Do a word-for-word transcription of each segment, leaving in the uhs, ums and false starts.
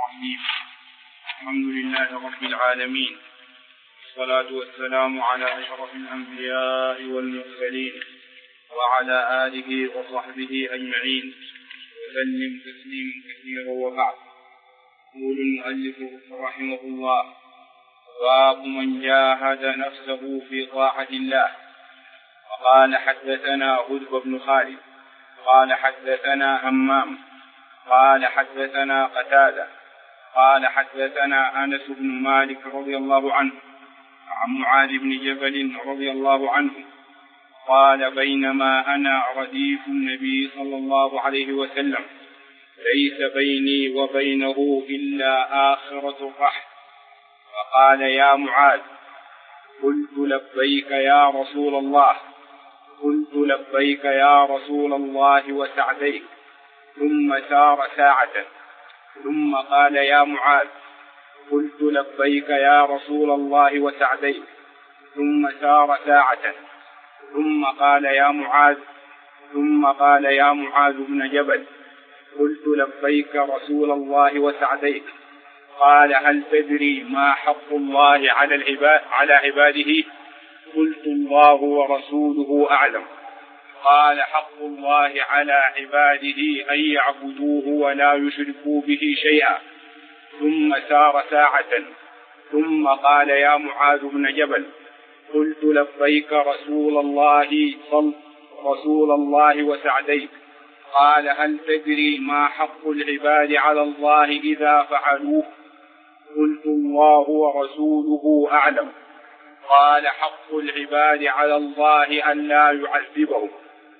الرحيم. الحمد لله رب العالمين، والصلاة والسلام على أشرف الأنبياء والمرسلين وعلى آله وصحبه أجمعين وسلم تسليما كثيرا. وبعد، يقول المؤلف رحمه الله: باب من جاهد نفسه في طاعة الله. وقال حدثنا هدب بن خالد قال حدثنا همام قال حدثنا قتادة قال حدثنا أنس بن مالك رضي الله عنه عن معاذ بن جبل رضي الله عنه قال: بينما أنا رديف النبي صلى الله عليه وسلم ليس بيني وبينه إلا آخرة الرحل، فقال: يا معاذ. قلت: لبيك يا رسول الله. قلت: لبيك يا رسول الله وسعديك. ثم سار ساعة ثم قال: يا معاذ. قلت: لبيك يا رسول الله وسعديك. ثم سار ساعة ثم قال: يا معاذ. ثم قال: يا معاذ بن جبل. قلت: لبيك رسول الله وسعديك. قال: هل تدري ما حق الله على العباد على عباده؟ قلت: الله ورسوله أعلم. قال: حق الله على عباده أن يعبدوه ولا يشركوا به شيئا. ثم سار ساعة ثم قال: يا معاذ بن جبل. قلت: لبيك رسول الله صل رسول الله وسعديك. قال: هل تدري ما حق العباد على الله إذا فعلوه؟ قلت: الله ورسوله أعلم. قال: حق العباد على الله أن لا يعذبهم.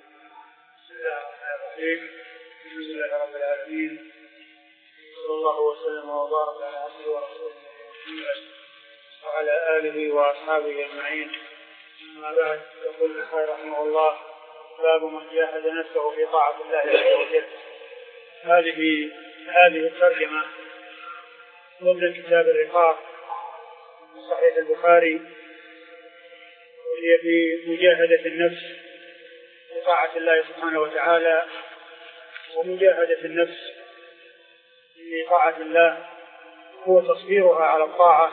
بسم الله رب العالمين، صلى الله وسلم وبارك على عبده ورسوله محمد وعلى آله وأصحابه أجمعين. أما بعد، يقول البخاري رحمه الله: باب من جاهد نفسه في طاعة الله عز وجل. هذه هذه الترجمة ضمن كتاب الرقاق من صحيح البخاري، وهي في مجاهدة النفس في طاعة الله سبحانه وتعالى. ومجاهدة النفس في طاعة الله هو تصبيرها على الطاعة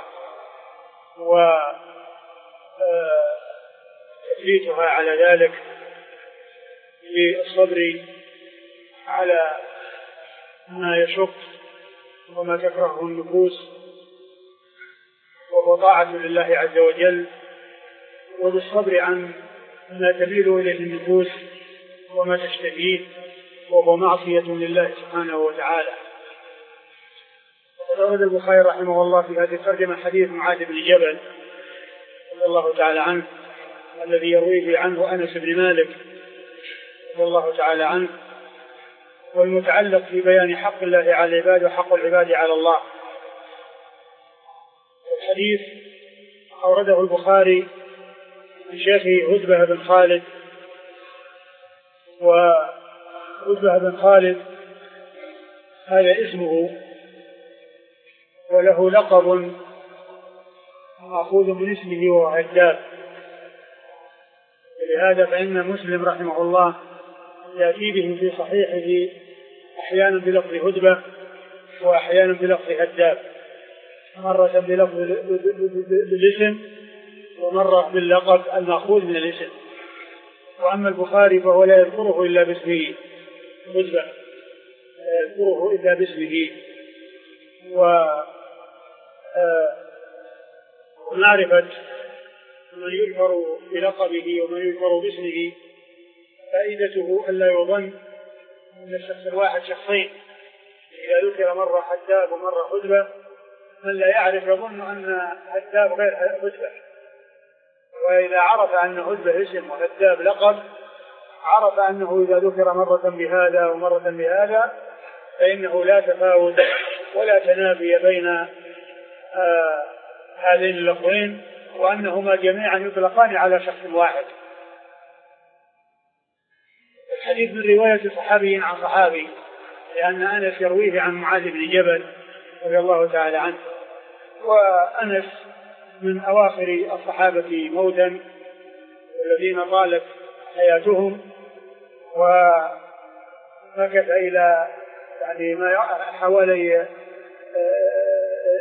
وتثبيتها على ذلك بالصبر على ما يشق وما تكرهه النفوس، وهو طاعة لله عز وجل، وبالصبر عن ما تميل إليه النفوس وما تشتهيه، وهو معصية لله سبحانه وتعالى. ورد البخاري رحمه الله في هذه الترجمة حديث معاذ بن جبل رضي الله تعالى عنه، الذي يرويه عنه أنس بن مالك رضي الله تعالى عنه، والمتعلق في بيان حق الله على العباد وحق العباد على الله. الحديث أورده البخاري من شيخه هدبة بن خالد، وهدبة بن خالد هذا اسمه، وله لقب مأخوذ من اسمه وهو هداب. لهذا فإن مسلم رحمه الله يأتي به في صحيحه أحيانا بلفظ هدبة وأحيانا بلفظ هداب، مرة بلفظ بالاسم ومرة باللقب المأخوذ من الاسم. وأما البخاري فهو لا يذكره إلا باسمه هدبة، لا يذكره إلا باسمه. ومعرفة من يذكر بلقبه ومن يذكر باسمه فائدته ألا يظن أن الشخص الواحد شخصين. إذا ذكر مرة حداب ومرة هدبة، من لا يعرف يظن أن هداب غير هدبة، وإذا عرف أن هدبة اسم وهداب لقب عرف أنه إذا ذكر مرة بهذا ومرة بهذا فإنه لا تفاوت ولا تنافي بين آه هذين اللفظين، وأنهما جميعا يطلقان على شخص واحد. الحديث من رواية صحابي عن صحابي، لأن أنس يرويه عن معاذ بن جبل رضي الله تعالى عنه، وأنس من أواخر الصحابة موتا والذين طالت حياتهم، ومكث إلى يعني ما حوالي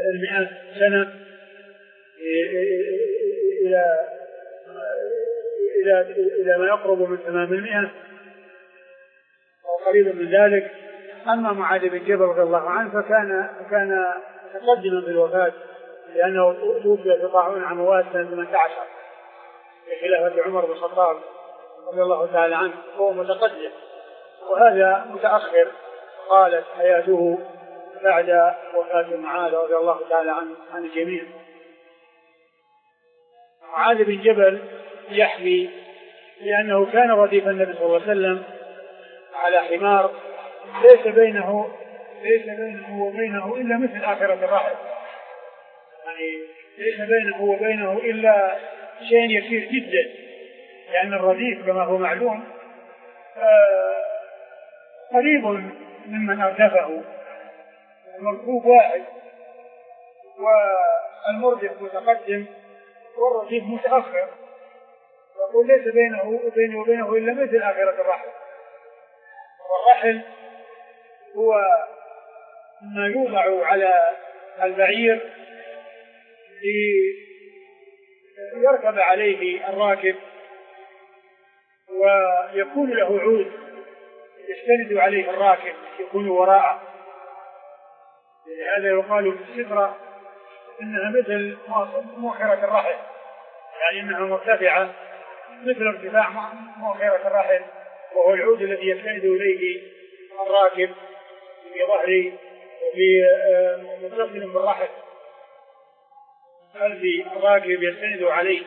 المئات سنة إلى إلى إلى ما يقرب من ثمانمائة أو قريب من ذلك. أما معاذ بن جبل رضي الله عنه فكان كان متقدما بالوفاة لأنه توفي في طاعون عموات سنة ثمانية عشر في خلافة عمر بن الخطاب رضي الله تعالى عنه، هو متقدم وهذا متأخر، قالت حياته بعد وفاة معاذ رضي الله تعالى عنه عن الجميع. معاذ بن جبل يحمي لأنه كان رديف النبي صلى الله عليه وسلم على حمار ليس بينه ليس بينه وبينه إلا مثل آخرة الرحل، يعني ليس بينه وبينه إلا شيء يسير جدا، لأن الرديف كما هو معلوم آه قريب ممن أردفه، المركوب واحد والمردف متقدم والرديف متأخر، يقول ليس بينه وبينه وبينه إلا مثل آخرة الرحل. والرحل هو ما يوضع على البعير ليركب عليه الراكب ويكون له عود يستند عليه الراكب يكون وراءه، لهذا يقال في السفرة إنها مثل مؤخرة الرحل، يعني إنها مرتفعة مثل ارتفاع مؤخرة الرحل، وهو العود الذي يستند إليه الراكب في ظهره وفي متصل بالرحل الذي الراكب يستند عليه.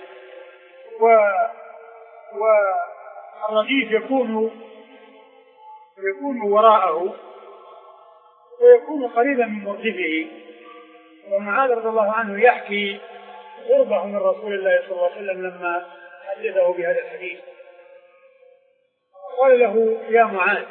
والرديف يكون يكون وراءه ويكون قريبا من مرتفعه. ومعاذ رضي الله عنه يحكي قربه من رسول الله صلى الله عليه وسلم لما حدثه بهذا الحديث، قال له يا معاذ،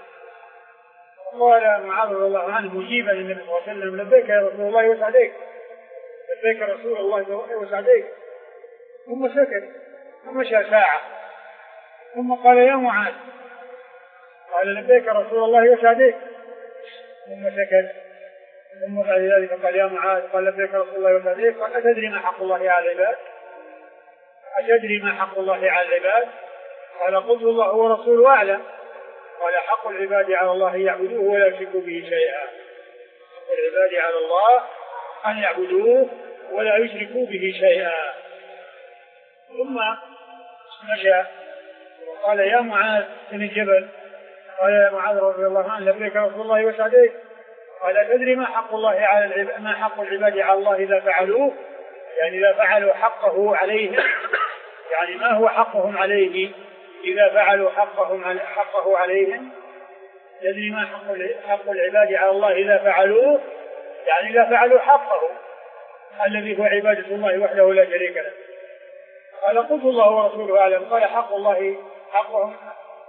قال معاذ رضي الله عنه مجيبا للنبي صلى الله عليه وسلم لبيك يا رسول الله وسعديك، لبيك رسول الله وسعديك. ثم سكت ومشى ساعة ثم قال يا معاذ، قال لبيك رسول الله وسعديك، ثم سكت ثم بعد ذلك قال يا معاذ، قال لبيك رسول الله وسعديك، قال أتدري ما حق الله على العباد؟ أتدري ما حق الله على العباد؟ قال قلت الله ورسوله أعلم. قال حق العباد على الله يعبدوه ولا يشركوا به شيئا. حق العباد على الله أن يعبدوه ولا يشركوا به شيئا. ثم مشى وقال يا معاذ بن جبل، قال يا معاذ رضي الله عنه لبيك رسول الله وسعديك، قال تدري ما حق الله على العباد، ما حق العباد على الله إذا فعلوه، يعني إذا فعلوا حقه عليهم، يعني ما هو حقهم عليه إذا فعلوا حقهم حقه عليهم. تدري ما حق العباد على الله إذا فعلوه، يعني إذا فعلوا حقه الذي هو عبادة الله وحده لا شريك له. قال قلت الله ورسوله أعلم. قال حق الله حقهم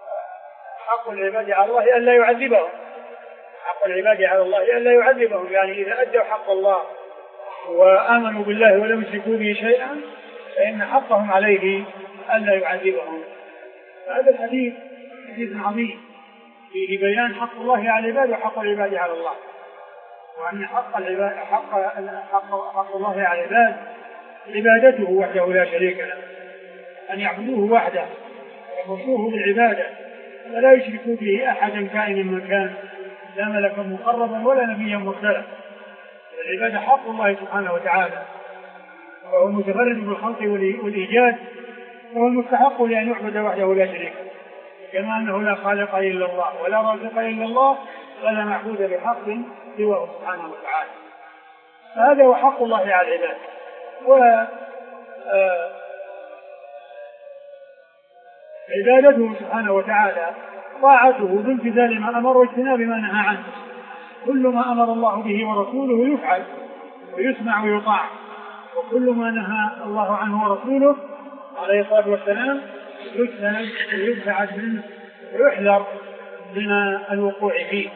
حق العباد على الله أن لا يعذبهم، حق العباد على الله أن لا يعذبهم، يعني إذا أدوا حق الله وآمنوا بالله ولم يشركوا به شيئا فإن حقهم عليه أن لا يعذبهم. هذا الحديث حديث عظيم فيه بيان حق الله على العباد وحق العباد على الله، وأن حق العباد حق حق, حق الله على العباد عبادته وحده لا شريك له، أن يعبدوه وحده ويخصوه بالعبادة ولا يشركوا به أحدا كائنا من كان، لا ملكا مقربا ولا نبيا مرسلا. العبادة حق الله سبحانه وتعالى، وهو المتفرد بالخلق والإيجاد، وهو المستحق لأن يعبد وحده لا شريك له، كما أنه لا خالق إلا الله ولا رازق إلا الله ولا معبود بحق سواه سبحانه وتعالى. فهذا هو حق الله على العباد. وعبادته سبحانه وتعالى طاعته بامتثال ما أمر واجتناب ما نهى عنه. كل ما أمر الله به ورسوله يفعل ويسمع ويطاع، وكل ما نهى الله عنه ورسوله عليه الصلاة والسلام يجتنب ويبتعد منه ويحذر من الوقوع فيه.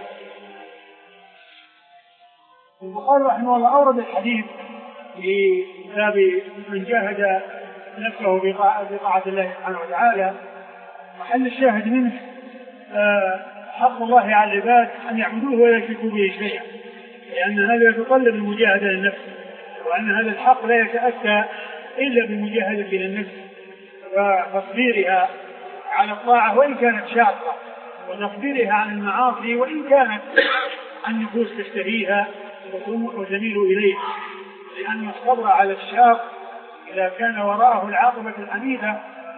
البخاري رحمه الله أورد الحديث في باب من جاهد نفسه بطاعة الله سبحانه وتعالى. محل الشاهد منه حق الله على العباد أن يعبدوه ولا يشركوا به شيئا، لأن هذا يتطلب المجاهدة للنفس، وأن هذا الحق لا يتأتى إلا بالمجاهدة للنفس وتصبيرها على الطاعة وإن كانت شاقة، وتصبيرها عن المعاصي وإن كانت النفوس تشتهيها وتميل إليه، لأن الصبر على الشاق إذا كان وراءه العاقبة الحميدة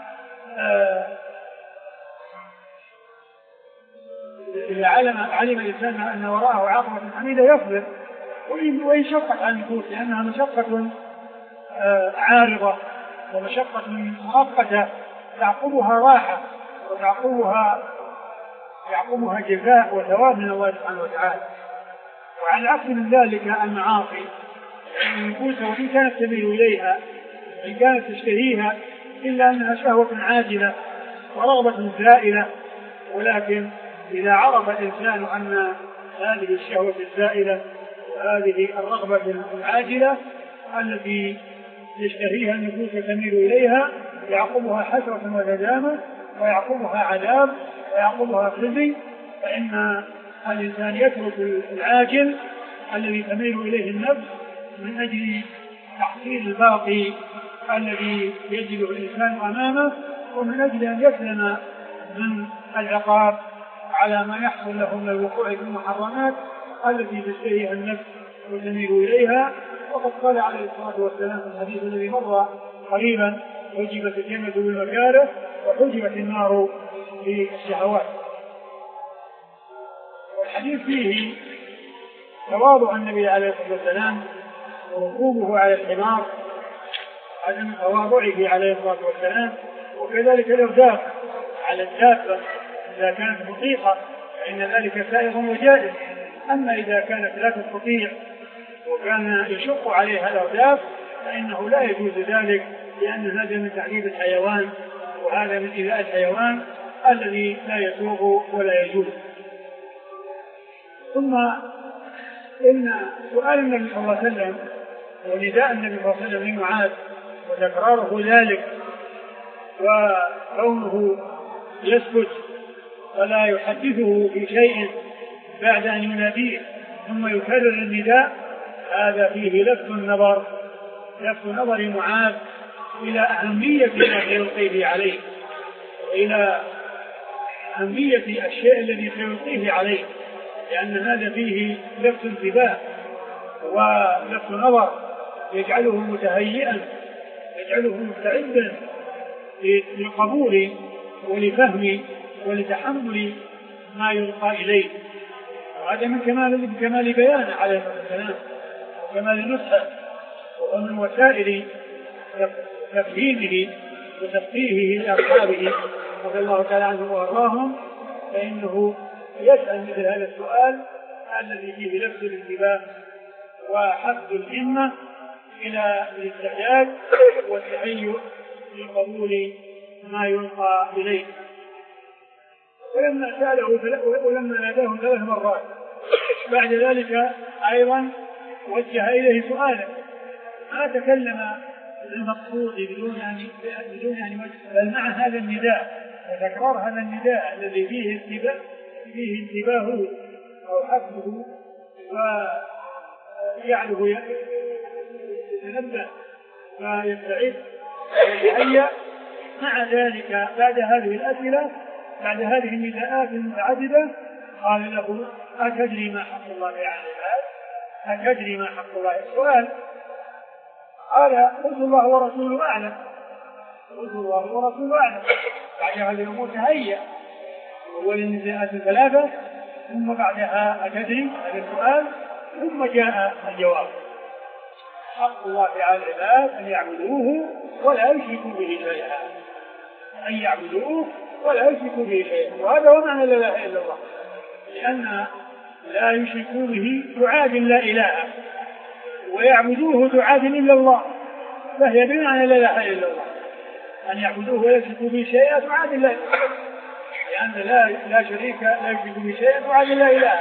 إذا علم علم الإنسان أن وراءه عاقبة حميدة يصبر وإن شقت على النفوس، لأنها مشقة عارضة ومشقة مؤقتة تعقبها راحة وتعقبها يعقبها جزاء وثواب من الله سبحانه وتعالى. وعلى العكس من ذلك المعاصي النفوس وإن كانت تميل إليها وإن كانت تشتهيها إلا أنها شهوة عاجلة ورغبة زائلة، ولكن إذا عرف الإنسان أن هذه الشهوة الزائلة وهذه الرغبة العاجلة التي يشتهيها النفوس وتميل إليها يعقبها حسرة وندامة ويعقبها عذاب ويعقبها خزي، فإن الإنسان يترك العاجل الذي تميل إليه النفس من أجل تحصيل الباقي الذي يجده الإنسان أمامه، ومن أجل أن يسلم من العقاب على ما يحصل له من الوقوع في المحرمات التي تشتهيها النفس وتميل إليها. وقد قال عليه الصلاة والسلام في الحديث الذي مر قريبا: وجبت الجنة بالمكاره وحجبت النار بالشهوات. والحديث فيه تواضع النبي عليه الصلاة والسلام وركوبه على الحمار، عدم تواضعه عليه الصلاة والسلام، وكذلك الإرداف على الدابة إذا كانت مطيقة فإن ذلك سائغ وجائز. أما إذا كانت لا تستطيع وكان يشق عليها الإرداف فإنه لا يجوز ذلك، لأن هذا من تعذيب الحيوان وهذا من إيذاء الحيوان الذي لا يسوغ ولا يجوز. ثم إن سؤال النبي صلى الله عليه وسلم ونداء النبي صلى الله عليه وسلم لمعاذ وتكراره ذلك وكونه يسكت ولا يحدثه في شيء بعد أن يناديه ثم يكرر النداء، هذا فيه لفت النظر لفت نظر معاذ إلى أهمية ما سيلقيه عليه وإلى أهمية الشيء الذي سيلقيه عليه، لأن هذا فيه لفت انتباه ولفت نظر يجعله متهيئا يجعله مستعدا للقبول ولفهم ولتحمل ما يلقى إليه. وهذا من كمال كمال بيانه عليه الصلاة والسلام وكمال نصحه ومن وسائل تفهيمه وتفقيهه لأصحابه رضي الله تعالى عنهم وأرضاهم، فإنه يسأل مثل هذا السؤال الذي فيه لفت الانتباه وحث الهمة إلى الاستعداد والتهيؤ لقبول ما يلقى إليه. ولما سأله ولما ناداهم ثلاث مرات بعد ذلك أيضا وجه إليه سؤالا، ما تكلم المقصود بدون أن بدون أن بل مع هذا النداء وتكرار هذا النداء الذي فيه انتباه فيه انتباهه أو حفظه ويعله يتنبه ويستعد ويتهيأ. مع ذلك بعد هذه الأسئلة بعد هذه النداءات المتعددة قال له: أتدري ما حق الله على العباد؟ أتدري ما حق الله؟ السؤال قال: قلت الله ورسوله أعلم قلت الله ورسوله أعلم. بعد هذه الأمور تهيأ أول النداءات الثلاثة ثم بعدها أتدري هذا السؤال ثم جاء الجواب: حق الله على العباد أن يعبدوه ولا يشركوا به شيئا أن يعبدوه ولا يشركوا به شيئا. وهذا هو معنى لا إله إلا الله، لأن لا يشركوا به تعادل لا إله ويعبدوه تعادل إلا الله، فهي بمعنى لا إله إلا الله. أن يعبدوه ولا يشركوا به شيئا تعادل لا إله، لأن لا لا شريك لا يشرك به شيئا تعادل لا إله،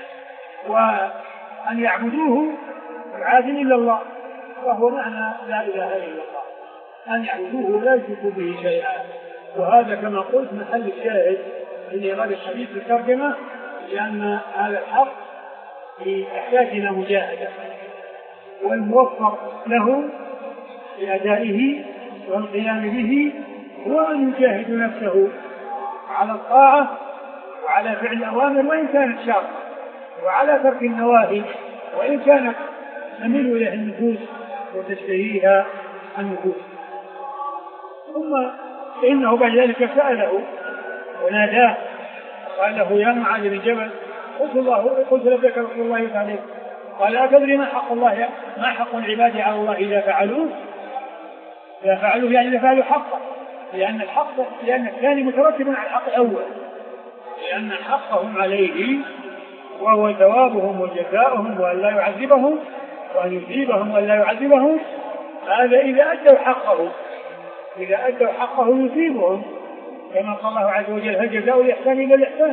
وأن يعبدوه تعادل إلا الله، وهو معنى لا إله إلا الله، أن يعبدوه ولا يشركوا به شيئا. وهذا كما قلت محل الشاهد من إيراد الحديث بالترجمة، لأن هذا الحق يحتاج مجاهدة، والموفق له بأدائه والقيام به هو أن يجاهد نفسه على الطاعة وعلى فعل الأوامر وإن كانت شاقة، وعلى ترك النواهي وإن كانت تميل إليه النفوس وتشتهيها النفوس. ثم إنه بعد ذلك سأله وناداه قال له يا معاذ بن جبل قلت الله قلت لبيك رسول الله عليه، قال أتدري ما حق الله ما حق العباد على الله إذا فعلوه؟ إذا فعلوه يعني إذا فعلوا حقه، لأن الحق لأن الثاني مترتب على الحق الأول، لأن حقهم عليه وهو ثوابهم وجزاؤهم وأن لا يعذبهم وأن يثيبهم وأن لا يعذبهم. هذا إذا أدوا حقه، إذا أدوا حقه يثيبهم كما قال الله عز وجل هل جزاء الإحسان إلا الإحسان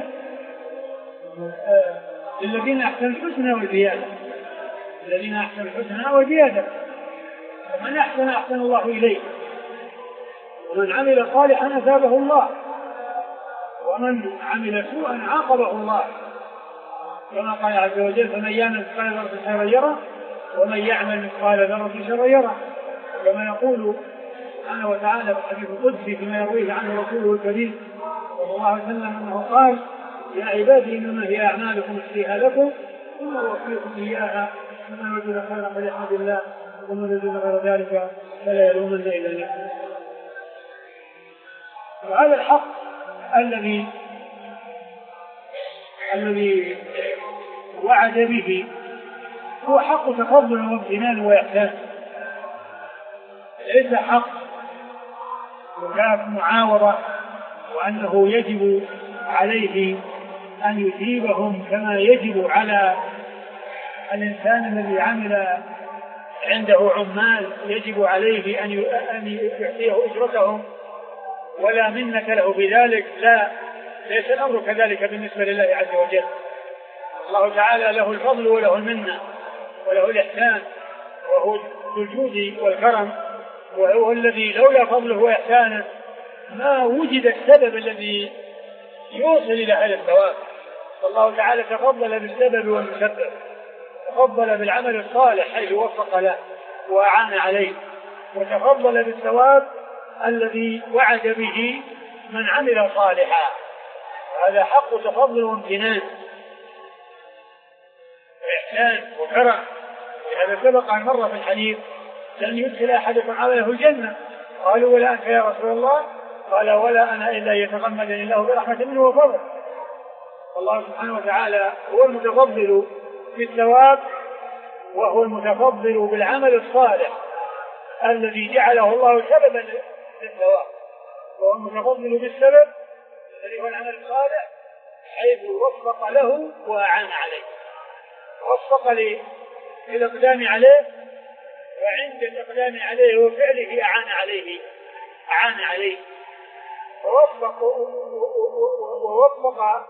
للذين أحسنوا الحسنى والزيادة، الذين أحسنوا الحسنى والزيادة، ومن أحسن أحسن الله إليه، ومن عمل صالحا أثابه الله، ومن عمل سوءا عاقبه الله، كما قال عز وجل فمن يعمل مثقال ذرة خيرا يره ومن يعمل مثقال ذرة شرا يره. كما يقول سبحانه وتعالى في الحديث القدسي فيما يرويه عنه رسوله الكريم صلى الله عليه وسلم انه قال يا عبادي انما هي اعمالكم احصيها لكم ثم اوفيكم اياها فمن وجد خيرا فليحمد الله ومن وجد غير ذلك فلا يلومن الا نفسه. وهذا الحق الذي الذي وعد به هو حق تفضل وامتنان وإحسان، ليس حق معاوضة وأنه يجب عليه أن يثيبهم كما يجب على الإنسان الذي عمل عنده عمال يجب عليه أن يعطيه أجرتهم ولا منة له بذلك. لا، ليس الأمر كذلك بالنسبة لله عز وجل. الله تعالى له الفضل وله المنة وله الإحسان، وهو ذو الجود والكرم، وهو الذي لولا فضله وإحسانه ما وجد السبب الذي يوصل إلى هذا الثواب. فالله تعالى تفضل بالسبب والمسبب، تفضل بالعمل الصالح حيث وفق له وأعان عليه، وتفضل بالثواب الذي وعد به من عمل صالحا. هذا حق تفضل وامتنان وإحسان وكرم. لهذا سبق أن مر في الحديث لن يدخل أحدكم عمله الجنة، قالوا ولا أنت يا رسول الله؟ قال ولا أنا إلا يتغمدني الله برحمة منه وفضل. الله سبحانه وتعالى هو المتفضل بالثواب، وهو المتفضل بالعمل الصالح الذي جعله الله سببا للثواب، وهو المتفضل بالسبب الذي هو العمل الصالح حيث وفق له وأعان عليه، وفق للإقدام عليه، وعند الإقدام عليه وفعله أعان عليه أعان عليه ووفق ووفق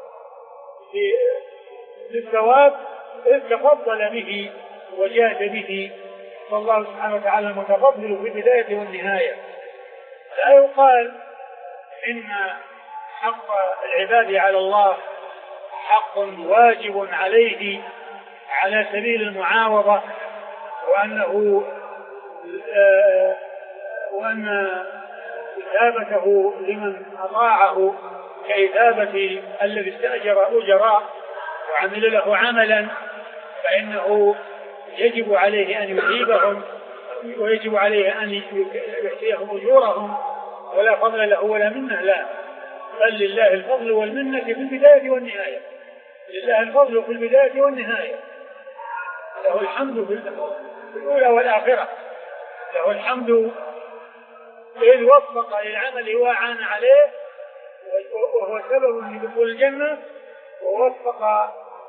للثواب إذ تفضل به وجاد به. فالله سبحانه وتعالى المتفضل في البداية والنهاية. لا يقال إن حق العباد على الله حق واجب عليه على سبيل المعاوضة، وأنه آه وأن إثابته لمن أطاعه كإثابة الذي استأجر أجراء وعمل له عملا، فإنه يجب عليه أن يثيبهم ويجب عليه أن يحصيهم أجورهم، ولا فضل له ولا منه. لا، بل لله الفضل والمنة في البداية والنهاية، لله الفضل في البداية والنهاية، له الحمد في الأولى والآخرة، له الحمد إذ وفق للعمل وأعان عليه وهو سبب لدخول الجنة، ووفق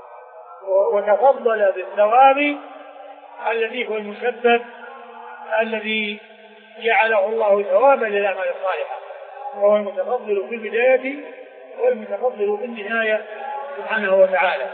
وتفضل بالثواب الذي هو المسبب الذي جعله الله ثوابا للأعمال الصالحة، وهو المتفضل في البداية والمتفضل في النهاية سبحانه وتعالى.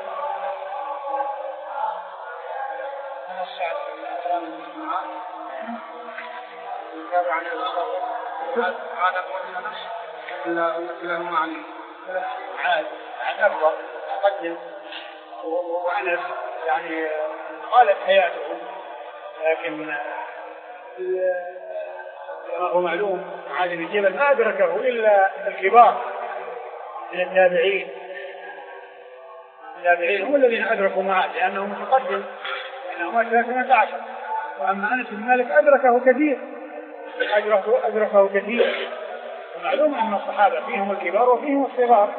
عاد أبوه إلا أنه عني عاد عاد أبوه أقدم وأنس يعني قالت حياته، لكن كما هو معلوم معاذ بن جبل ما أدركه إلا الكبار من التابعين. التابعين هم الذين أدركوا معاذ لأنه متقدم، لأنه مات ثلاثة عشر. وأما أنس بن مالك أدركه كثير، أدركه, أدركه كثير. ومعلوم أن الصحابة فيهم الكبار وفيهم الصغار،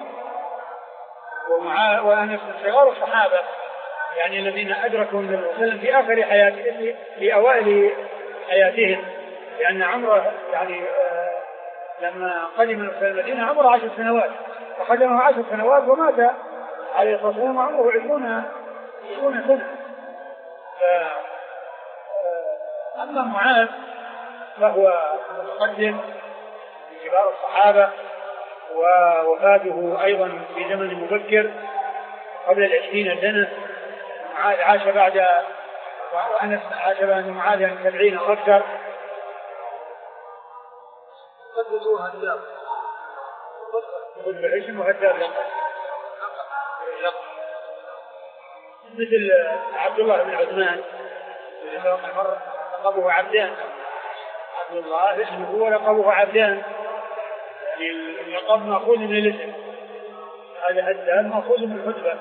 وأنس صغار الصحابة يعني الذين أدركوا النبي صلى الله عليه وسلم في آخر حياته، في أوائل حياتهم، لأن عمره يعني آه لما قدم المدينة عمره عشر سنوات، فخدمه عشر سنوات ومات عليه الصلاة والسلام وعمره عشرون عشرون سنة. أما معاذ فهو متقدم في كبار الصحابة، ووفاته أيضا في زمن مبكر قبل العشرين سنة. معاذ عاش بعد، وأنس عاش بعد معاذ يعني سبعين أكثر. قدسوها الدار قد بعيش مهدر مثل عبد الله بن عثمان لقبه عبدان. عبد الله اسمه هو لقبه عبدان، اللقب مأخوذ من الاسم، هذا هدان مأخوذ من الحدبة.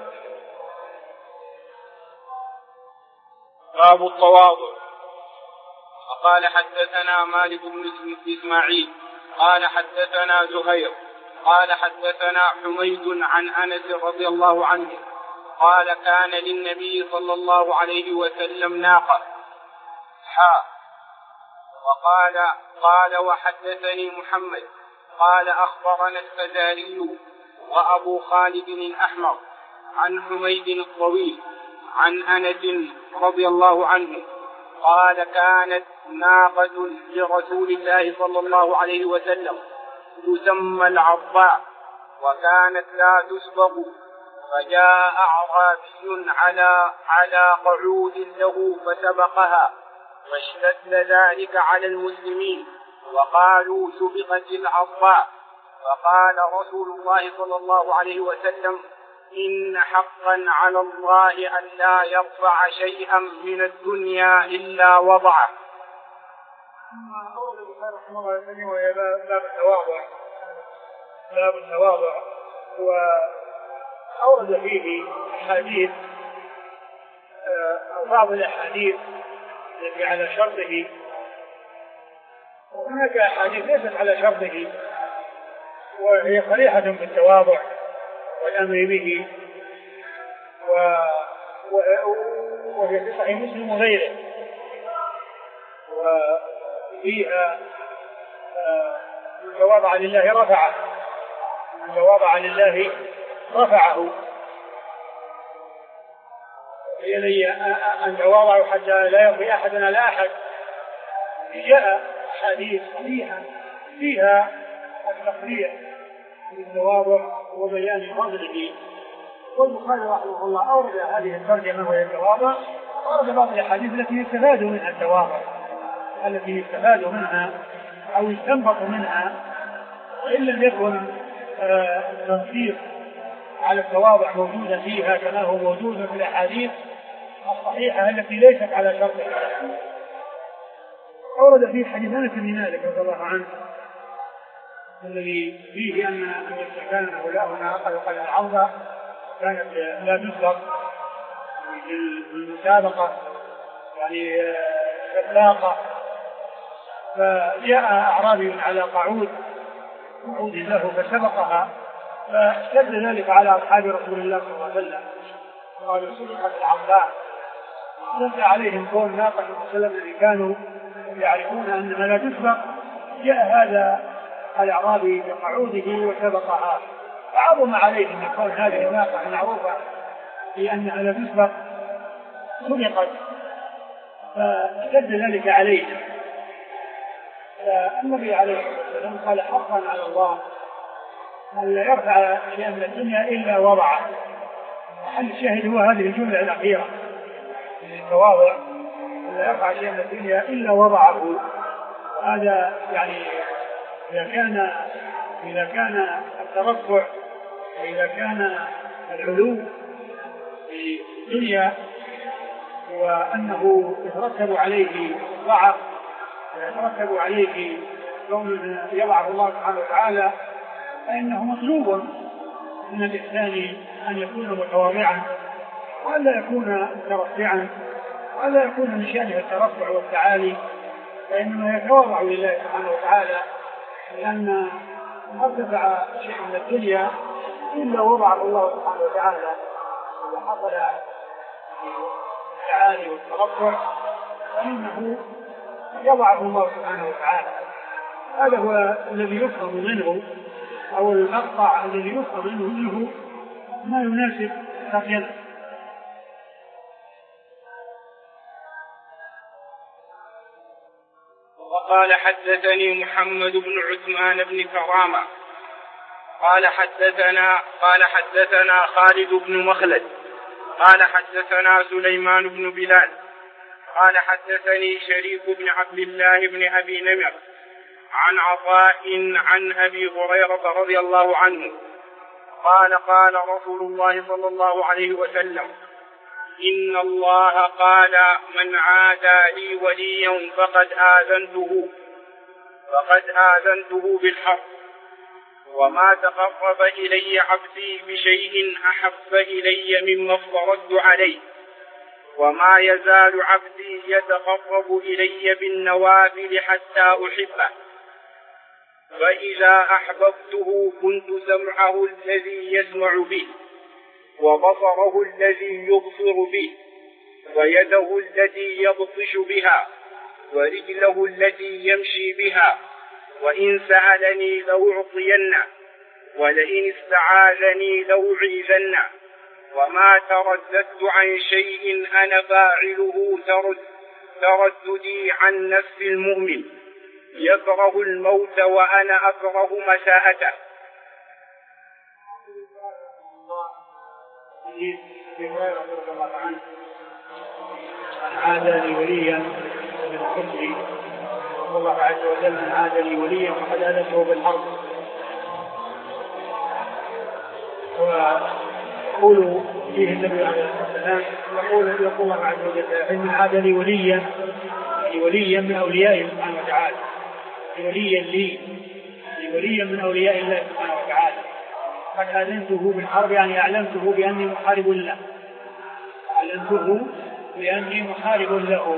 باب التواضع. وقال حدثنا مالك بن إسماعيل قال حدثنا زهير قال حدثنا حميد عن أنس رضي الله عنه قال كان للنبي صلى الله عليه وسلم ناقة حاء. وقال قال وحدثني محمد قال أخبرنا الفزاري وأبو خالد الأحمر عن حميد الطويل عن أنس رضي الله عنه قال كانت ناقة لرسول الله صلى الله عليه وسلم تسمى العضاء وكانت لا تسبق، فجاء أعرابي على على قعود له فسبقها، فاشتد ذلك على المسلمين وقالوا سبقت العضاء. فقال رسول الله صلى الله عليه وسلم إن حقا على الله أن لا يرفع شيئا من الدنيا إلا وضعه. ثم أورد البخاري رحمه الله وسلم وهي باب التواضع. باب التواضع وأورد فيه أحاديث أو بعض الأحاديث التي على شرطه، وهناك أحاديث ليست على شرطه وهي صريحة بالتواضع والأمر به، وهي في صحيح مسلم وغيره، وفيها من تواضع لله رفعه، من تواضع لله رفعه، إلي أن تواضعوا حتى لا يرضي أحد على أحد. جاء حديث صحيحة فيها التقرير بالتواضع وبيان فضله، والبخاري رحمه الله أورد هذه الترجمة وهي التواضع، أورد بعض الأحاديث التي يستفاد منها التواضع، التي يستفاد منها أو يستنبط منها، وإن لم يكن التنصيص على التواضع موجودا فيها كما هو موجود في الأحاديث الصحيحة التي ليست على شرطها. أورد فيه حديث أنس بن مالك رضي الله عنه الذي فيه أن أن كان هؤلاء ناقة وقال العوضة كانت لا تسبق في المسابقة يعني سباقة، فجاء أعرابي على قعود قعود له فسبقها، فاشتد ذلك على أصحاب رسول الله صلى الله عليه وسلم، قالوا سبقت العوضاء. نزل عليهم كون ناقة صلى الله عليه وسلم الذي كانوا يعرفون أنها لا تسبق، جاء هذا الأعرابي بقعوده وسبقها، فعظم عليهم من كون هذه الناقة المعروفة بأنها لا تسبق سبقت، فاشتد ذلك عليهم. فالنبي عليه الصلاة والسلام قال حقا على الله أن لا يرفع شيئا من الدنيا إلا وضعه. محل الشاهد هو هذه الجملة الأخيرة من التواضع، أن لا يرفع شيئا من الدنيا إلا وضعه. هذا يعني إذا كان إذا كان الترفع وإذا كان العلو في الدنيا وأنه يترتب عليه ضعف ويترتب عليه كون يضعف الله سبحانه وتعالى، فإنه مطلوب من الإنسان أن يكون متواضعا وألا يكون مترفعا وألا يكون من شأنه الترفع والتعالي، فإنه يتواضع لله سبحانه وتعالى، لأن ما ارتفع شيء من الدنيا إلا وضعه الله سبحانه وتعالى وحصل التعالي والترفع فإنه يضعه الله سبحانه وتعالى. هذا هو الذي يفهم منه أو المقطع الذي يفهم منه منه ما يناسب تقييده. وقال حدثني محمد بن عثمان بن كرامة قال حدثنا قال حدثنا خالد بن مخلد قال حدثنا سليمان بن بلال قال حدثني شريك بن عبد الله بن أبي نمر عن عطاء عن أبي هريرة رضي الله عنه قال قال رسول الله صلى الله عليه وسلم: إن الله قال: من عادى لي وليا فقد آذنته فقد آذنته بالحرب، وما تقرب إلي عبدي بشيء أحب إلي مما افترضت عليه، وما يزال عبدي يتقرب إلي بالنوافل حتى أحبه، فإذا أحببته كنت سمعه الذي يسمع به، وبصره الذي يبصر به، ويده التي يبطش بها، ورجله التي يمشي بها، وإن سألني لأعطينه، ولئن استعاذني لأعيذنه، وما ترددت عن شيء أنا فاعله ترد ترددي عن نفس المؤمن يكره الموت وأنا أكره مساءته. من عاد لي وليا من حبي، والله عز وجل: من عاد لي وليا فقد آذنته بالحرب. ويقول فيه النبي عليه الصلاة والسلام يقول يقول الله عز وجل: من عاد لي وليا وليا من أوليائه سبحانه وتعالى، وليا لي وليا من أولياء الله سبحانه وتعالى، قد آذنته بالحرب، يعني أعلمته بأني محارب له، أعلمته بأني محارب له.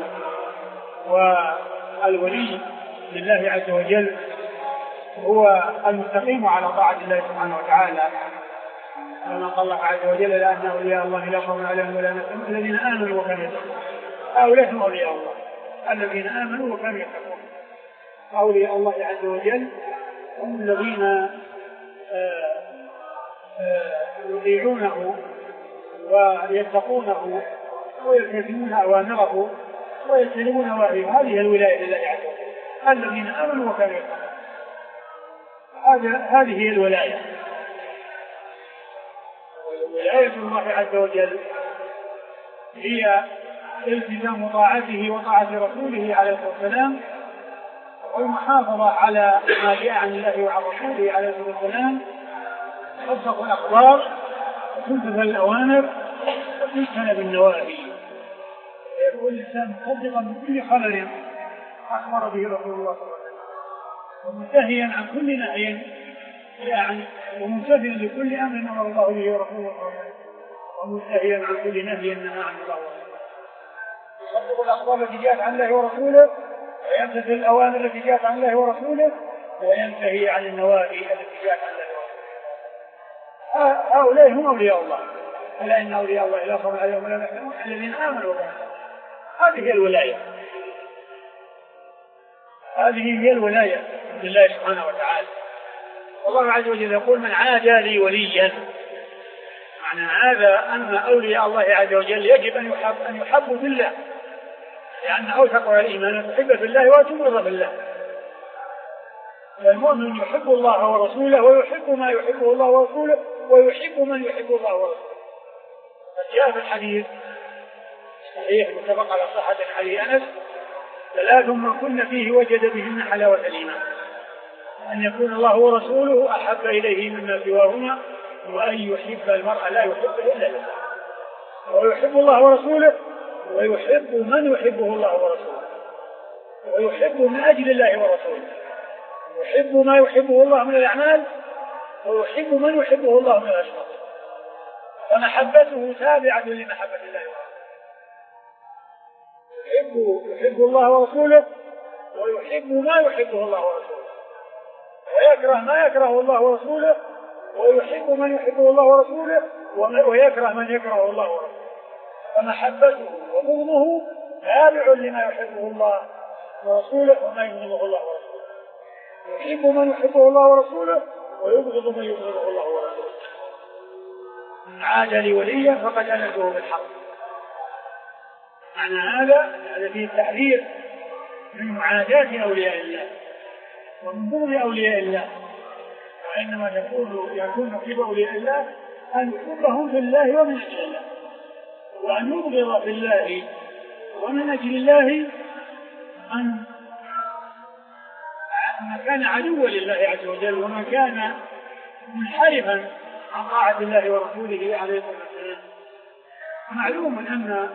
والولي لله عز وجل هو المستقيم على طاعة الله سبحانه وتعالى، كما قال الله عز وجل: لأن أولياء الله لا خوف عليهم ولا هم يحزنون الذين آمنوا وكانوا يتقون. هؤلاء هم أولياء الله الذين آمنوا وكانوا يتقون. أولياء الله عز وجل هم الذين يطيعونه ويتقونه ويلتزمون أوامره ويجتنبون نواهيه. هذه الولاية لله عز وجل، الذين آمنوا وكانوا يتقون. هذه هي الولاية. ولاية الله عز وجل هي التزام طاعته وطاعة رسوله عليه الصلاة والسلام، والمحافظة على ما جاء عن الله وعن رسوله عليه الصلاة والسلام، تصدق الأخبار وتنفذ الأوامر وتجتنب النواهي، يكون الإنسان مصدقا بكل خبر أخبر به رسول الله صلى الله عليه وسلم، ومنتهيا عن كل نهي يعني ومنتهيا لكل أمر أمر الله به ورسوله صلى الله عليه وسلم، ومنتهيا عن كل نهي نهى عنه الله ورسوله. يصدق الأخبار التي جاءت عن الله ورسوله، ويمتثل الأوامر التي جاءت عن الله ورسوله، وينتهي عن النواهي التي جاءت عن الله ورسوله. هؤلاء هم أولياء الله، ألا إن أولياء الله لا خوف عليهم ولا هم يحزنون الذين آمنوا وكانوا يتقون. هذه هي الولاية، هذه هي الولاية لله سبحانه وتعالى. والله عز وجل يقول: من عادى لي وليا. معنى هذا أن أولياء الله عز وجل يجب أن يحب أن يحبوا بالله، لأن أوثق على الإيمان أن تحب بالله وتبغض بالله. المؤمن يحب الله ورسوله ويحب ما يحبه الله ورسوله ويحب من يحب الله ورسوله. فجاء في الحديث صحيح متفق على صحة حديث أنس: ثلاث من كن فيه وجد بهن حلاوة الإيمان: أن يكون الله ورسوله أحب إليه مما سواهما، وأن يحب المرء لا يحب إلا لله. ويحب الله ورسوله ويحب من يحبه الله ورسوله، ويحب من أجل الله ورسوله، يحب ما يحبه الله من الأعمال، ويحب من يحبه الله من الأشخاص، فمحبته تابعة لمحبة الله ورسوله. يحب يحب الله ورسوله، ويحب ما يحبه الله ورسوله، ويكره ما يكره الله ورسوله، ويحب من يحبه الله ورسوله، ويكره من يكره الله ورسوله. فمحبته وبغضه تابع لما يحبه الله ورسوله وما يبغضه الله ورسوله. يحب من يحبه الله ورسوله، ويبغض من يبغضه الله ورسوله. من عاد لي وليا فقد أنزه بالحق. معنى هذا هذا فيه التحذير من معاداة أولياء الله ومن بغض أولياء الله، وإنما يكون يكون في أولياء الله أن يحبهم في الله ومن أجل الله، وأن يبغض في الله ومن أجل الله من كان عدوا لله عز وجل، ومن كان منحرفا عن طاعة الله ورسوله عليه الصلاة والسلام. معلوم أن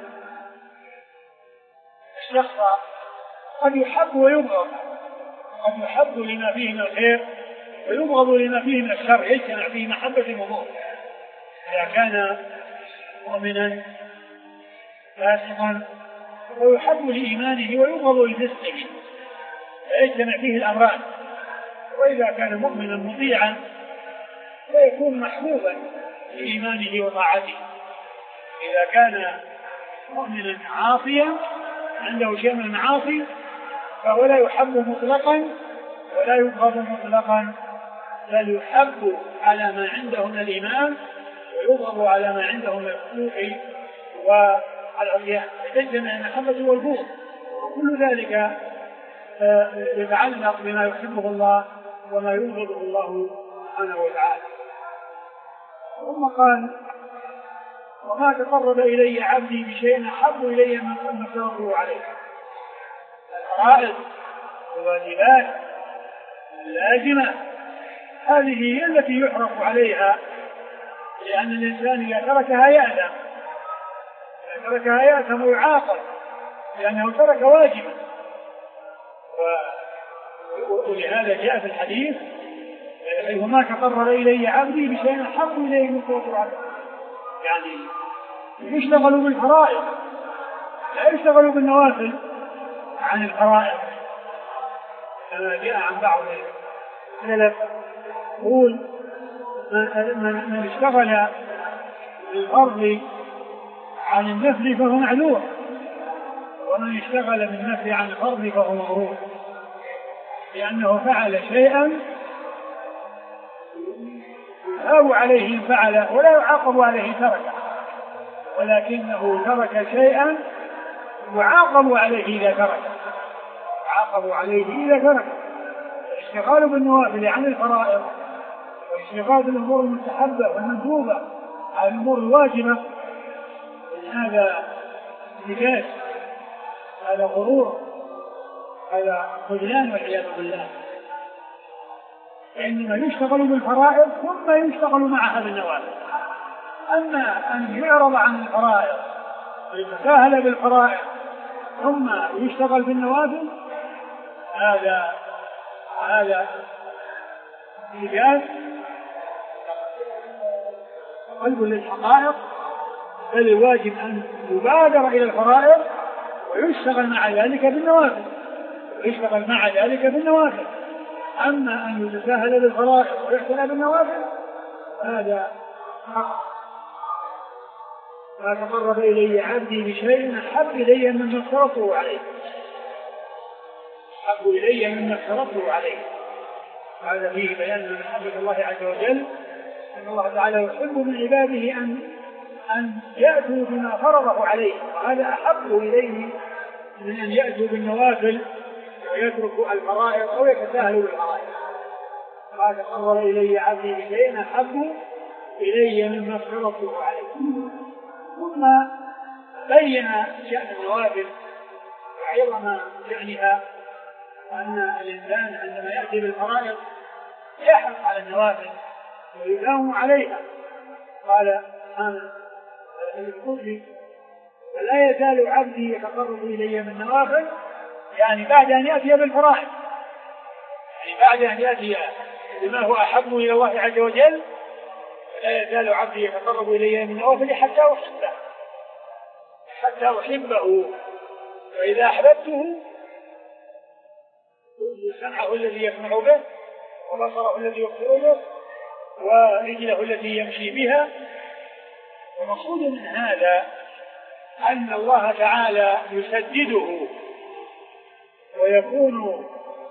الشخص قد يحب ويبغض، قد يحب لما فيه من الخير ويبغض لما فيه من الشر، يجتمع فيه محبة وبغض. إذا كان مؤمنا فاسقا ويحب لإيمانه ويبغض لفسقه، فيجتمع فيه الأمران. وإذا كان مؤمنا مطيعا فيكون محبوبا لإيمانه وطاعته. إذا كان مؤمنا عاصيا عنده شيء من المعاصي فهو لا يحب مطلقا ولا يبغض مطلقا، بل يحب على ما عنده من الإيمان ويبغض على ما عنده من الفسوق والعصيان، تجتمع المحبة والبغض، وكل ذلك يتعلق بما يحبه الله وما يبغضه الله سبحانه وتعالى. ثم قال: وما تقرب إلي عبدي بشيء أحب إلي من افترضته عليه. الفرائض والواجبات اللازمة هذه هي التي يحرص عليها، لأن الإنسان إذا تركها يأثم، إذا تركها يأثم ويعاقب لأنه ترك واجبا. ولهذا جاء في الحديث: وما تقرب إلي عبدي بشيء أحب إلي من افترضته عليه. يعني يشتغلوا بالفرائض لا يشتغلوا بالنوافل عن الفرائض، كما جاء عن بعض السلف يقول: من اشتغل بالفرض عن النفل فهو معذور، ومن اشتغل بالنفل عن الفرض فهو مغرور، لأنه فعل شيئا يثاب عليه إن فعله ولا يعاقب عليه تركه، ولكنه ترك شيئا يعاقب عليه إذا تركه، يعاقب عليه إذا تركه. الاشتغال بالنوافل عن الفرائض والاشتغال بالأمور المستحبة والمندوبة عن الأمور الواجبة، هذا نجاس، هذا غرور، هذا خذلان والعياذ بالله. إنما يشتغل بالفرائض ثم يشتغل معها بالنوافل. أما أن يعرض عن الفرائض ويتساهل بالفرائض ثم يشتغل بالنوافل، هذا هذا نجاس قلب للحقائق. بل الواجب أن يبادر إلى الفرائض ويشتغل مع ذلك بالنوافل، ويشتغل مع ذلك بالنوافل. أما أن يتساهل بالفرائض ويحسن بالنوافل هذا حق. ما تقرب إلي عبدي بشيء أحب إلي مما افترضته عليه، أحب إلي مما افترضته عليه. هذا فيه بيان محبة الله عز وجل، أن الله تعالى يحب من عباده أن أن يأتوا بما فرضه عليه، وهذا أحب إليه من أن يأتوا بالنوافل ويتركوا الفرائض أو يتساهلوا بالفرائض. ما تقرب إلي عبدي بشيء أحب إلي مما افترضته عليه. ثم بين شأن النوافل وعظم شأنها، أن الإنسان عندما يأتي بالفرائض يحرص على النوافل ويداوم عليها. قال سبحانه: ولا يزال عبدي يتقرب إلي من نوافل، يعني بعد أن يأتي بالفرائض، يعني بعد أن يأتي بما هو أحب إلى الله عز وجل، لا يزال عبدي يتقرب إلي من نوافل حتى أحبه حتى أحبه وإذا أحببته سمعه الذي يسمع به، وبصره الذي يبصر به، ورجله التي يمشي بها. ومقصود من هذا أن الله تعالى يسدده، ويكون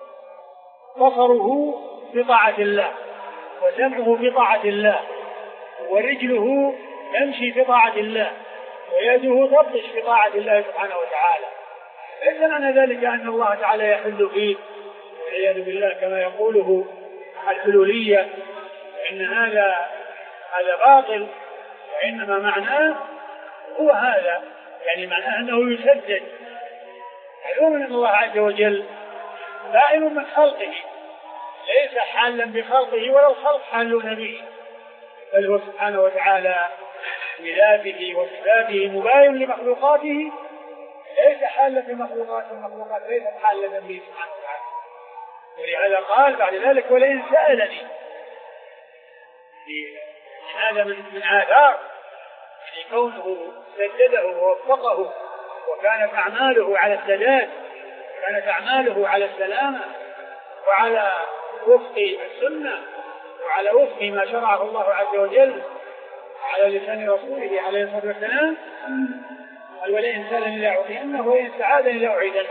بصره بطاعة الله، وسمعه بطاعة الله، ورجله يمشي بطاعة الله، ويده تبطش بطاعة الله سبحانه وتعالى. ليس معنى ذلك أن الله تعالى يحل فيه والعياذ بالله كما يقوله الحلولية، إن هذا هذا باطل، وإنما معناه هو هذا، يعني معناه أنه يسدد. معلوم أن الله عز وجل دائم من خلقه، ليس حالا بخلقه ولا الخلق حالون به، بل هو سبحانه وتعالى بذاته وصفاته مباين لمخلوقاته، ليس حالا بمخلوقات المخلوقات ليست حالا به سبحانه وتعالى. ولهذا قال بعد ذلك ولئن سألني، هذا من من آثار يعني كونه سدده ووفقه، وكانت أعماله على السداد، كانت أعماله على السلامة وعلى وفق السنة وعلى وفق ما شرعه الله عز وجل على لسان رسوله عليه الصلاة والسلام. قال ولئن سألني لأعطينه وإن استعاذني لأعيذنه،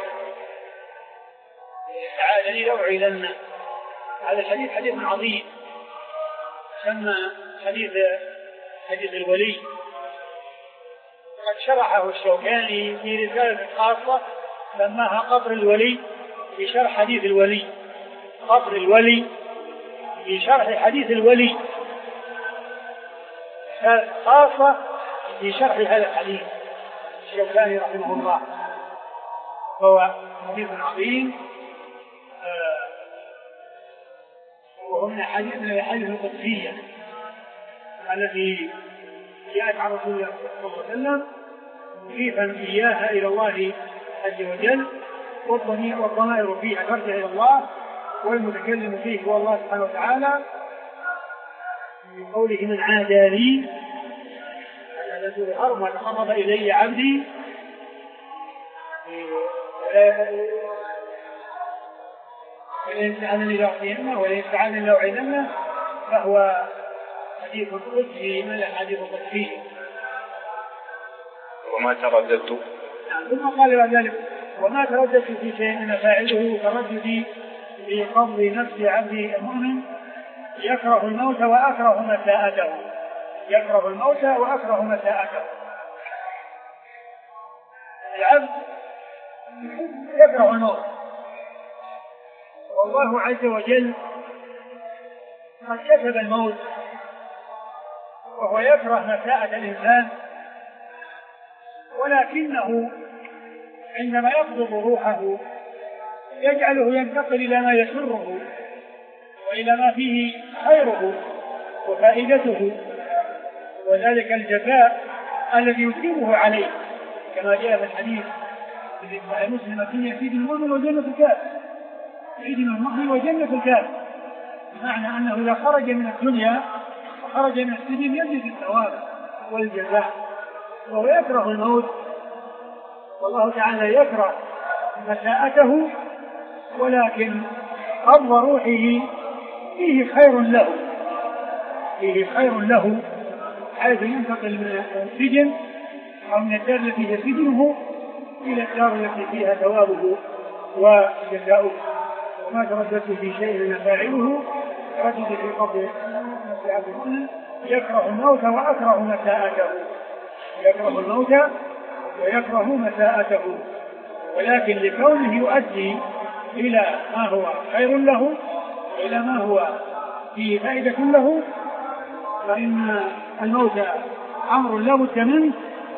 استعاذني لأعيذنه. هذا الحديث حديث عظيم، سمى حديث حديث الولي، قد شرحه الشوكاني في رسالة خاصة سماها قطر الولي في شرح حديث الولي، قطر الولي في شرح حديث الولي، خاصة في شرح هذا الحديث الشوكاني رحمه الله. هو حديث عظيم، آه وهو من الحديث الحديث القدسية التي جاءت عن رسول الله صلى الله عليه وسلم مضيفا إياها إلى الله عز وجل، والضمائر فيها ترجع إلى الله، والمتكلم فيه هو الله سبحانه وتعالى، من قوله من عادى لي ما تقرب إلي عبدي ولئن استعاذني لأعطينه ولئن استعاذني لأعيذنه، فهو حديث قدسي من الحديث القدسي. وما ترددت، ثم قال بعد ذلك وما ترددت في شيء أنا فاعله ترددي في قبض نفس عبدي المؤمن يكره الموت وأكره مساءته، يكره الموت وأكره مساءته. العبد يكره الموت، والله عز وجل قد كتب الموت، وهو يكره مساءة الإنسان، ولكنه عندما يقبض روحه يجعله ينتقل إلى ما يسره وإلى ما فيه خيره وفائدته، وذلك الجزاء الذي يثيبه عليه، كما جاء في الحديث في صحيح مسلم في يزيد المؤمن وجنة الكافر، يزيد المؤمن وجنة الكافر، بمعنى أنه إذا خرج من الدنيا وخرج من السجن يجد الثواب والجزاء، وهو يكره الموت، والله تعالى يكره مساءته، ولكن قبض روحه فيه خير له، فيه خير له، حيث ينتقل من السجن أو من الدار التي هي سجنه إلى الدار التي فيها ثوابه وجزاؤه. وما ترددت في شيء أنا فاعله تردد في قبض نفس عبد المؤمن يكره الموت وأكره مساءته، يكره الموت ويكره مساءته، ولكن لكونه يؤدي إلى ما هو خير له، إلى ما هو فيه فائدة له، فإن الموت أمر لا بد منه،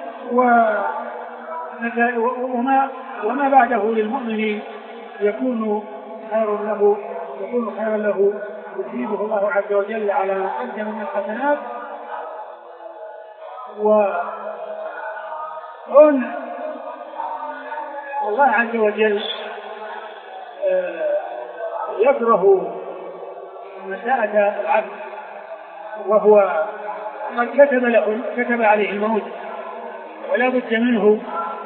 وما وما بعده للمؤمن يكون خير له، يكون خيرا له، يثيبه الله عز وجل على ما قدم من الحسنات. كون الله عز وجل يكره مساءة العبد وهو قد كتب له كتب عليه الموت ولا بد منه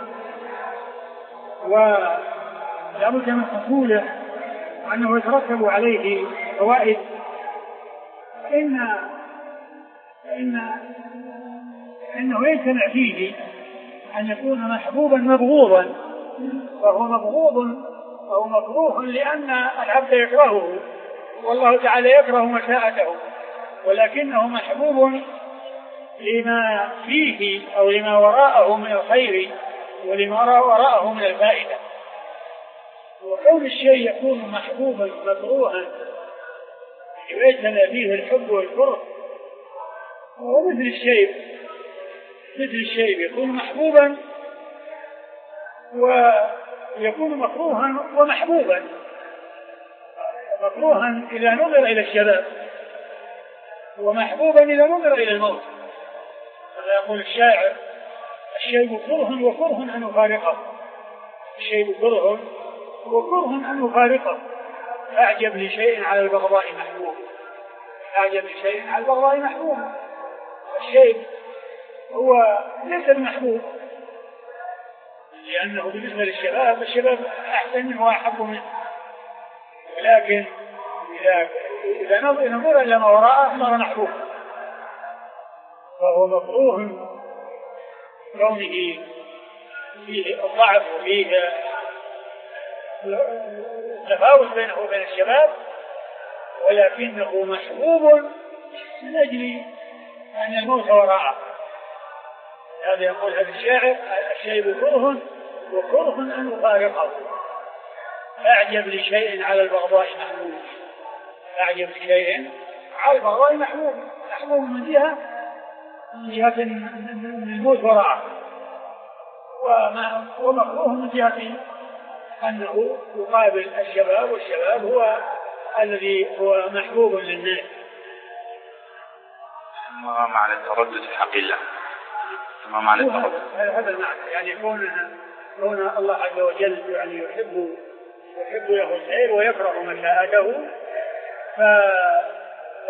ولا بد من حصوله وأنه يترتب عليه فوائد، إن إن إنه يجتمع فيه أن يكون محبوبا مبغوضا، فهو مبغوض أو مكروه لأن العبد يكرهه والله تعالى يكره مساءته، ولكنه محبوب لما فيه أو لما وراءه من الخير ولما وراءه من الفائدة. وكون الشيء يكون محبوبا مكروها يجتمع فيه الحب والكره، وهو مثل الشيء مثل الشيء يكون محبوبا ويكون مكروها ومحبوبا. مكروها إذا نظر إلى الشباب ومحبوبا إذا نظر إلى الموت. هذا يقول الشاعر: الشيء كره وكره أن يفارقه، الشيء كره وكره أن يفارقه، أعجب لشيء على البغضاء محبوب، أعجب لشيء على البغضاء محبوب. الشيء هو ليس المحبوب لأنه بالنسبة للشباب الشباب أحسن منه وأحب منه، ولكن إذا إذا نظر إلى ما وراءه صار محبوب، فهو مكروه كونه فيه الضعف وفيه تفاوت بينه وبين الشباب، ولكنه محبوب من أجل أن الموت وراءه. هذا يقول هذا الشاعر: الشيء كره وكره أن يفارقه، أعجب لشيء على البغضاء محبوب، أعجب لشيء على البغضاء محبوب، محبوب من جهة من جهة الموت وراءه، ومكروه من جهة أنه يقابل الشباب، والشباب هو الذي هو محبوب للناس. ما معنى التردد في حق الله؟ ما معنى التردد؟ هذا المعنى، يعني يكون كون الله عز وجل يعني يحب يحب له الخير ويكره مساءته، ف... ف...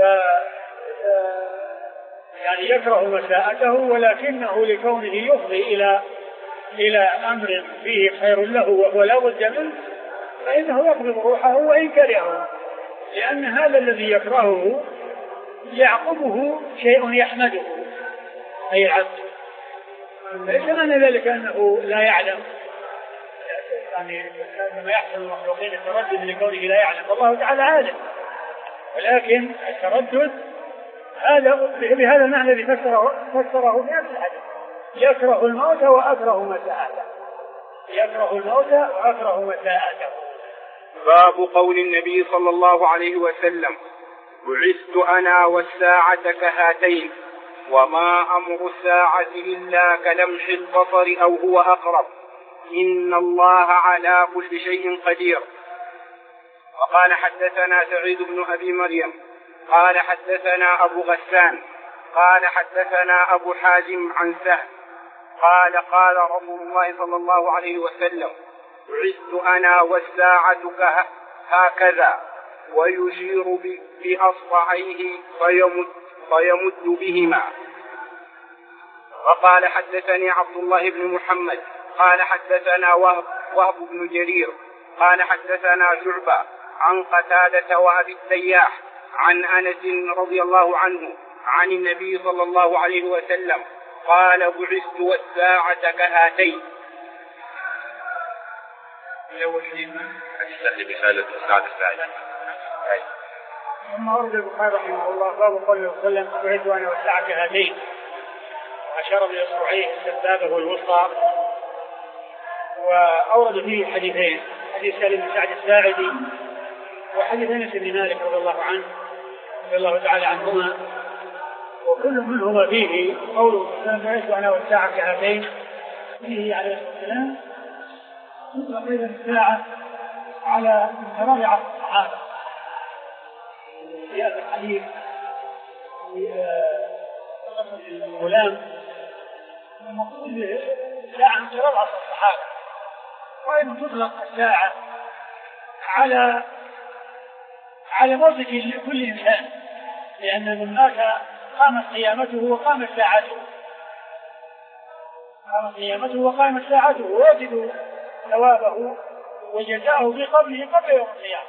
يعني يكره مساءته، ولكنه لكونه يفضي إلى إلى أمر فيه خير له وهو لا بد منه، فإنه يقبض روحه وإن كرهه، لأن هذا الذي يكرهه يعقبه شيء يحمده أي العبد. ليس معنى ذلك أنه لا يعلم، يعني كما يحصل المخلوقين التردد لكونه لا يعلم، والله تعالى عالم، ولكن التردد هذا بهذا المعنى الذي فسره فسره في نفس الحديث: يكره الموت وأكره مساءته، يكره الموت وأكره مساءته. باب قول النبي صلى الله عليه وسلم: بعثت أنا والساعة كهاتين، وما أمر الساعة إلا كلمح البصر أو هو أقرب، إن الله على كل شيء قدير. وقال حدثنا سعيد بن أبي مريم قال حدثنا أبو غسان قال حدثنا أبو حازم عن سهل قال قال رسول الله صلى الله عليه وسلم: بعثت أنا والساعة هكذا، ويشير بأصبعيه فيمد, فيمد بهما. وقال حدثني عبد الله بن محمد قال حدثنا وهب, وهب بن جرير قال حدثنا شعبة عن قتادة وأبي التياح عن أنس رضي الله عنه عن النبي صلى الله عليه وسلم قال: بعثت والساعة كهاتين. الأول حديث حديث رسالة الساعة الساعة. ثم أورد البخاري رحمه الله باب قوله صلى الله عليه وسلم: بعثت أنا والساعة كهاتين، وأشار بإصبعيه السبابة والوسطى. وأورد فيه حديثين: حديث سالم بن سعد الساعدي وحديث أنس بن مالك رضي الله عنه رضي الله تعالى عنهما، وكل منهما فيه قوله بعثت أنا والساعة كهاتين، فيه عليه الصلاة والسلام يطلق أيضا الساعة على متابعة الصحابة في هذا الحديث. الغلام المقصود الساعة انقراض عصر الصحابة، وإن تطلق الساعة على على موت كل إنسان، لأن من مات قامت قيامته وقامت ساعته، قامت قيامته وقامت ساعته، ويجد ثوابه وجزاءه في قبره قبل يوم القيامة.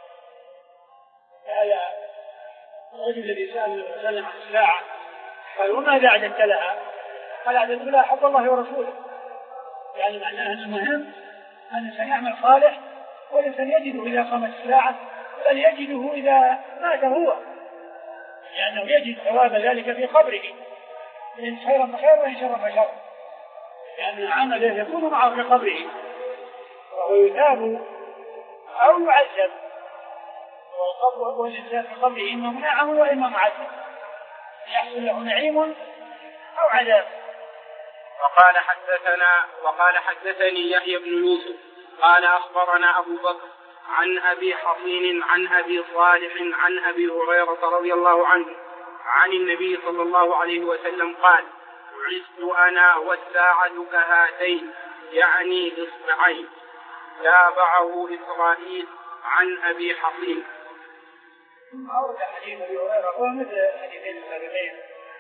قال الرجل الذي سأل النبي صلى الله عليه وسلم عن الساعة قال وماذا أعددت لها؟ قال أعددت لها حب الله ورسوله، يعني معناه أن المهم أن الإنسان يعمل صالح، والإنسان يجده إذا قامت الساعة، بل يجده إذا مات هو، لأنه يعني يجد ثواب ذلك في قبره، إن خيرا فخير وإن شرا فشر، لأن يعني عمله يكون معه في قبره، وهو يثاب أو يعذب، والقبر والإنسان في قبره إما منعم وإما معذب، يحصل له نعيم أو عذاب. وقال حدثنا وقال حدثني يحيى بن يوسف قال أخبرنا أبو بكر عن أبي حصين عن أبي صالح عن أبي هريرة رضي الله عنه عن النبي صلى الله عليه وسلم قال بعثت أنا والساعة كهاتين، يعني إصبعين. تابعه إسرائيل عن أبي حصين. أورد حديث أبي هريرة هو مثل حديثين السابقين،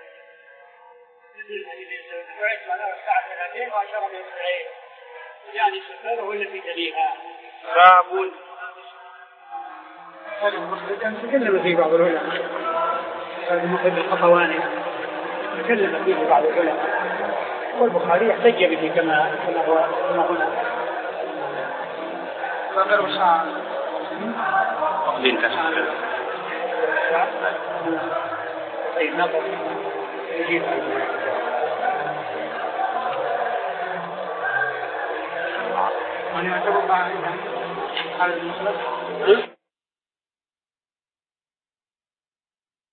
مثل حديثين السابقين، بعثت أنا والساعة كهاتين وأشار بإصبعين، يعني سببه التي تليها. باب تكلم فيه بعض العلماء، المحب القطواني تكلم فيه بعض العلماء، والبخاري يحتج به كما كما هو كما هنا. غير الشعر طيب نقل يجيب أنا أعتبر على المخلص